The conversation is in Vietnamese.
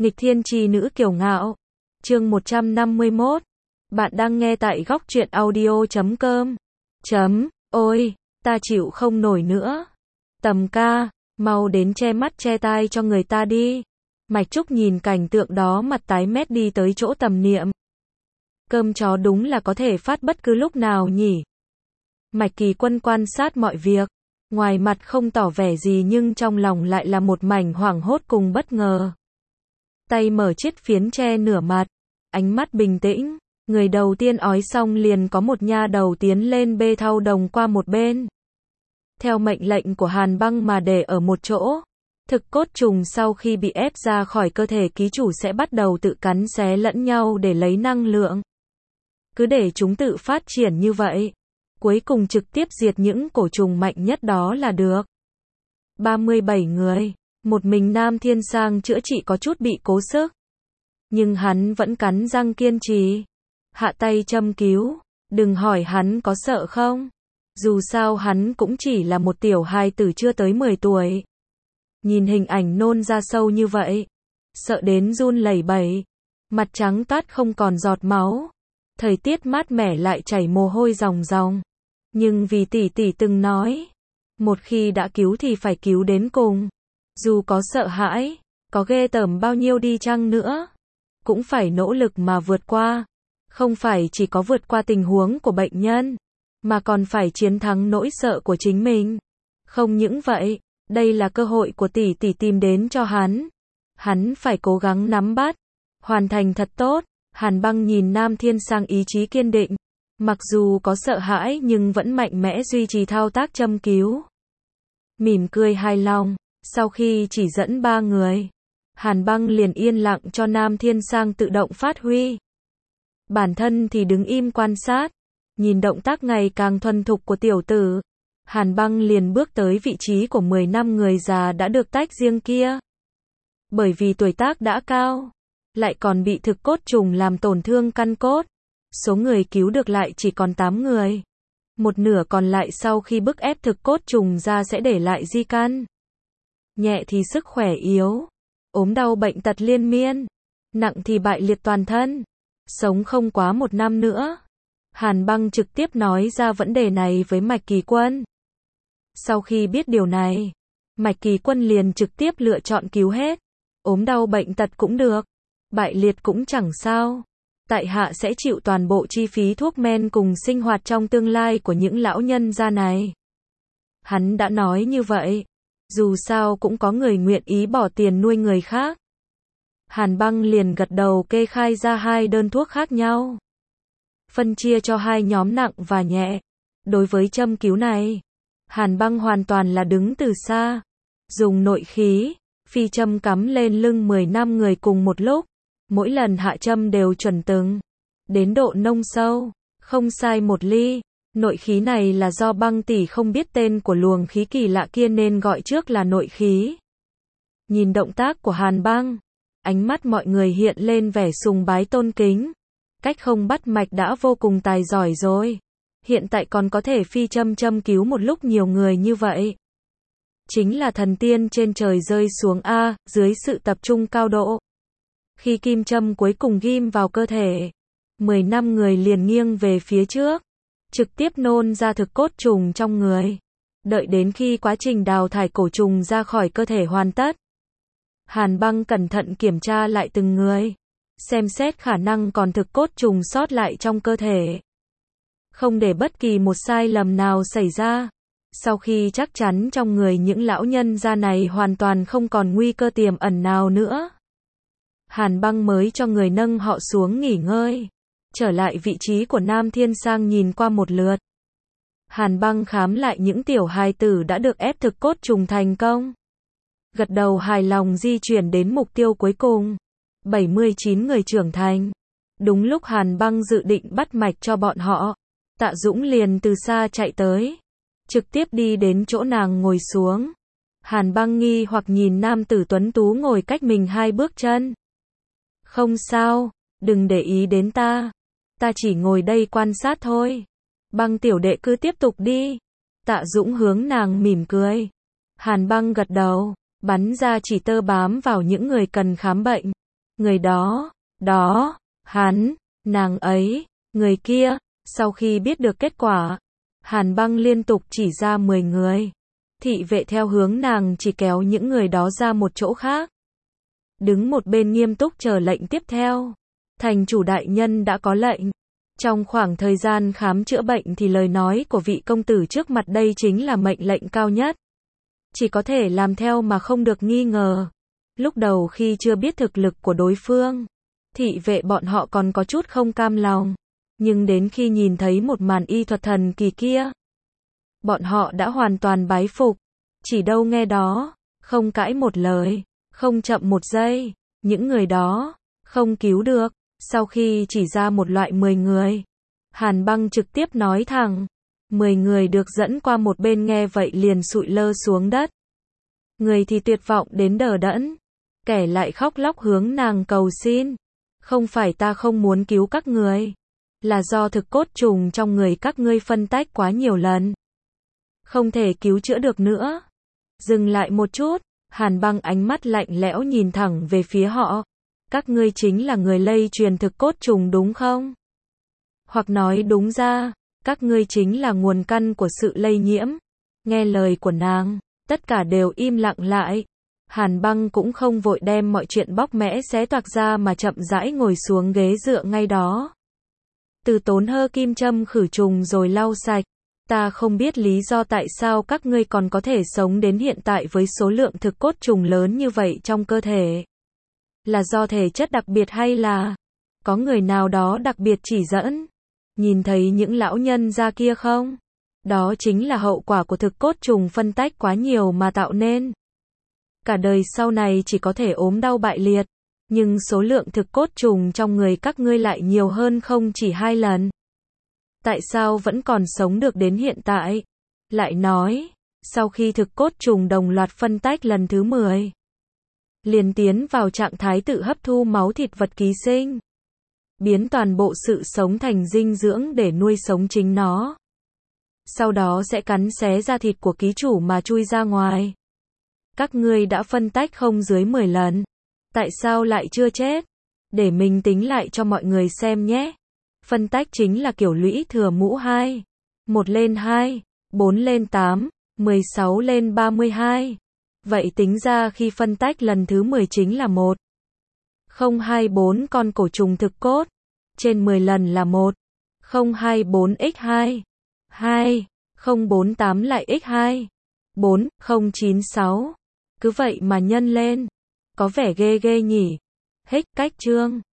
Nghịch thiên chi nữ kiều ngạo. Chương 151. Bạn đang nghe tại góc truyện audio.com. Ôi, ta chịu không nổi nữa. Tầm ca, mau đến che mắt che tai cho người ta đi. Mạch Trúc nhìn cảnh tượng đó mặt tái mét đi tới chỗ Tầm Niệm. Cơm chó đúng là có thể phát bất cứ lúc nào nhỉ. Mạch Kỳ Quân quan sát mọi việc. Ngoài mặt không tỏ vẻ gì nhưng trong lòng lại là một mảnh hoảng hốt cùng bất ngờ. Tay mở chiếc phiến che nửa mặt. Ánh mắt bình tĩnh. Người đầu tiên ói xong liền có một nha đầu tiến lên bê thau đồng qua một bên. Theo mệnh lệnh của Hàn Băng mà để ở một chỗ. Thực cốt trùng sau khi bị ép ra khỏi cơ thể ký chủ sẽ bắt đầu tự cắn xé lẫn nhau để lấy năng lượng. Cứ để chúng tự phát triển như vậy. Cuối cùng trực tiếp diệt những cổ trùng mạnh nhất đó là được. 37 người. Một mình Nam Thiên Sang chữa trị có chút bị cố sức. Nhưng hắn vẫn cắn răng kiên trì. Hạ tay châm cứu. Đừng hỏi hắn có sợ không. Dù sao hắn cũng chỉ là một tiểu hài tử chưa tới 10 tuổi. Nhìn hình ảnh nôn ra sâu như vậy. Sợ đến run lẩy bẩy. Mặt trắng toát không còn giọt máu. Thời tiết mát mẻ lại chảy mồ hôi ròng ròng. Nhưng vì tỷ tỷ từng nói. Một khi đã cứu thì phải cứu đến cùng. Dù có sợ hãi, có ghê tởm bao nhiêu đi chăng nữa. Cũng phải nỗ lực mà vượt qua. Không phải chỉ có vượt qua tình huống của bệnh nhân. Mà còn phải chiến thắng nỗi sợ của chính mình. Không những vậy, đây là cơ hội của tỷ tỷ tìm đến cho hắn. Hắn phải cố gắng nắm bắt. Hoàn thành thật tốt. Hàn Băng nhìn Nam Thiên Sang ý chí kiên định. Mặc dù có sợ hãi nhưng vẫn mạnh mẽ duy trì thao tác châm cứu. Mỉm cười hài lòng. Sau khi chỉ dẫn 3 người, Hàn Băng liền yên lặng cho Nam Thiên Sang tự động phát huy. Bản thân thì đứng im quan sát. Nhìn động tác ngày càng thuần thục của tiểu tử. Hàn Băng liền bước tới vị trí của 10 năm người già đã được tách riêng kia. Bởi vì tuổi tác đã cao, lại còn bị thực cốt trùng làm tổn thương căn cốt. Số người cứu được lại chỉ còn 8 người. Một nửa còn lại sau khi bức ép thực cốt trùng ra sẽ để lại di căn. Nhẹ thì sức khỏe yếu, ốm đau bệnh tật liên miên, nặng thì bại liệt toàn thân, sống không quá 1 năm nữa. Hàn Băng trực tiếp nói ra vấn đề này với Mạch Kỳ Quân. Sau khi biết điều này, Mạch Kỳ Quân liền trực tiếp lựa chọn cứu hết. Ốm đau bệnh tật cũng được, bại liệt cũng chẳng sao. Tại hạ sẽ chịu toàn bộ chi phí thuốc men cùng sinh hoạt trong tương lai của những lão nhân gia này. Hắn đã nói như vậy. Dù sao cũng có người nguyện ý bỏ tiền nuôi người khác. Hàn Băng liền gật đầu kê khai ra 2 đơn thuốc khác nhau. Phân chia cho 2 nhóm nặng và nhẹ. Đối với châm cứu này, Hàn Băng hoàn toàn là đứng từ xa. Dùng nội khí, phi châm cắm lên lưng 10 năm người cùng một lúc. Mỗi lần hạ châm đều chuẩn từng. Đến độ nông sâu, không sai 1 ly. Nội khí này là do Băng tỷ không biết tên của luồng khí kỳ lạ kia nên gọi trước là nội khí. Nhìn động tác của Hàn Băng, ánh mắt mọi người hiện lên vẻ sùng bái tôn kính. Cách không bắt mạch đã vô cùng tài giỏi rồi. Hiện tại còn có thể phi châm cứu một lúc nhiều người như vậy. Chính là thần tiên trên trời rơi xuống A, dưới sự tập trung cao độ. Khi kim châm cuối cùng ghim vào cơ thể, 10 năm người liền nghiêng về phía trước. Trực tiếp nôn ra thực cốt trùng trong người. Đợi đến khi quá trình đào thải cổ trùng ra khỏi cơ thể hoàn tất. Hàn Băng cẩn thận kiểm tra lại từng người. Xem xét khả năng còn thực cốt trùng sót lại trong cơ thể. Không để bất kỳ một sai lầm nào xảy ra. Sau khi chắc chắn trong người những lão nhân gia này hoàn toàn không còn nguy cơ tiềm ẩn nào nữa. Hàn Băng mới cho người nâng họ xuống nghỉ ngơi. Trở lại vị trí của Nam Thiên Sang nhìn qua một lượt. Hàn Băng khám lại những tiểu hài tử đã được ép thực cốt trùng thành công. Gật đầu hài lòng di chuyển đến mục tiêu cuối cùng. 79 người trưởng thành. Đúng lúc Hàn Băng dự định bắt mạch cho bọn họ. Tạ Dũng liền từ xa chạy tới. Trực tiếp đi đến chỗ nàng ngồi xuống. Hàn Băng nghi hoặc nhìn nam tử tuấn tú ngồi cách mình 2 bước chân. Không sao, đừng để ý đến ta. Ta chỉ ngồi đây quan sát thôi. Băng tiểu đệ cứ tiếp tục đi. Tạ Dũng hướng nàng mỉm cười. Hàn Băng gật đầu, bắn ra chỉ tơ bám vào những người cần khám bệnh. người đó, đó, hắn, nàng ấy, người kia. Sau khi biết được kết quả, Hàn Băng liên tục chỉ ra 10 người. Thị vệ theo hướng nàng chỉ kéo những người đó ra một chỗ khác. Đứng một bên nghiêm túc chờ lệnh tiếp theo. Thành chủ đại nhân đã có lệnh. Trong khoảng thời gian khám chữa bệnh thì lời nói của vị công tử trước mặt đây chính là mệnh lệnh cao nhất. Chỉ có thể làm theo mà không được nghi ngờ. Lúc đầu khi chưa biết thực lực của đối phương, thị vệ bọn họ còn có chút không cam lòng. Nhưng đến khi nhìn thấy một màn y thuật thần kỳ kia, bọn họ đã hoàn toàn bái phục. Chỉ đâu nghe đó, không cãi một lời, không chậm một giây. Những người đó, không cứu được. Sau khi chỉ ra một loại 10 người, Hàn Băng trực tiếp nói thẳng. 10 người được dẫn qua một bên nghe vậy liền sụi lơ xuống đất. Người thì tuyệt vọng đến đờ đẫn, kẻ lại khóc lóc hướng nàng cầu xin. Không phải ta không muốn cứu các người, là do thực cốt trùng trong người các ngươi phân tách quá nhiều lần. Không thể cứu chữa được nữa. Dừng lại một chút, Hàn Băng ánh mắt lạnh lẽo nhìn thẳng về phía họ. Các ngươi chính là người lây truyền thực cốt trùng đúng không? Hoặc nói đúng ra, các ngươi chính là nguồn căn của sự lây nhiễm. Nghe lời của nàng, tất cả đều im lặng lại. Hàn Băng cũng không vội đem mọi chuyện bóc mẽ xé toạc ra mà chậm rãi ngồi xuống ghế dựa ngay đó. Từ Tốn hơ kim châm khử trùng rồi lau sạch. Ta không biết lý do tại sao các ngươi còn có thể sống đến hiện tại với số lượng thực cốt trùng lớn như vậy trong cơ thể. Là do thể chất đặc biệt hay là có người nào đó đặc biệt chỉ dẫn? Nhìn thấy những lão nhân gia kia không? Đó chính là hậu quả của thực cốt trùng phân tách quá nhiều mà tạo nên. Cả đời sau này chỉ có thể ốm đau bại liệt. Nhưng số lượng thực cốt trùng trong người các ngươi lại nhiều hơn không chỉ 2 lần. Tại sao vẫn còn sống được đến hiện tại? Lại nói, sau khi thực cốt trùng đồng loạt phân tách lần thứ 10, liền tiến vào trạng thái tự hấp thu máu thịt vật ký sinh, biến toàn bộ sự sống thành dinh dưỡng để nuôi sống chính nó. Sau đó sẽ cắn xé da thịt của ký chủ mà chui ra ngoài. Các ngươi đã phân tách không dưới 10 lần. Tại sao lại chưa chết? Để mình tính lại cho mọi người xem nhé. Phân tách chính là kiểu lũy thừa mũ 2. 1 lên 2, 4 lên 8, 16 lên 32. Vậy tính ra khi phân tách lần thứ 10 chính là 1. 024 con cổ trùng thực cốt. Trên 10 lần là 1. 024x2. 2. 048 lại x2. 4. 096. Cứ vậy mà nhân lên. Có vẻ ghê ghê nhỉ. Hết cách chương.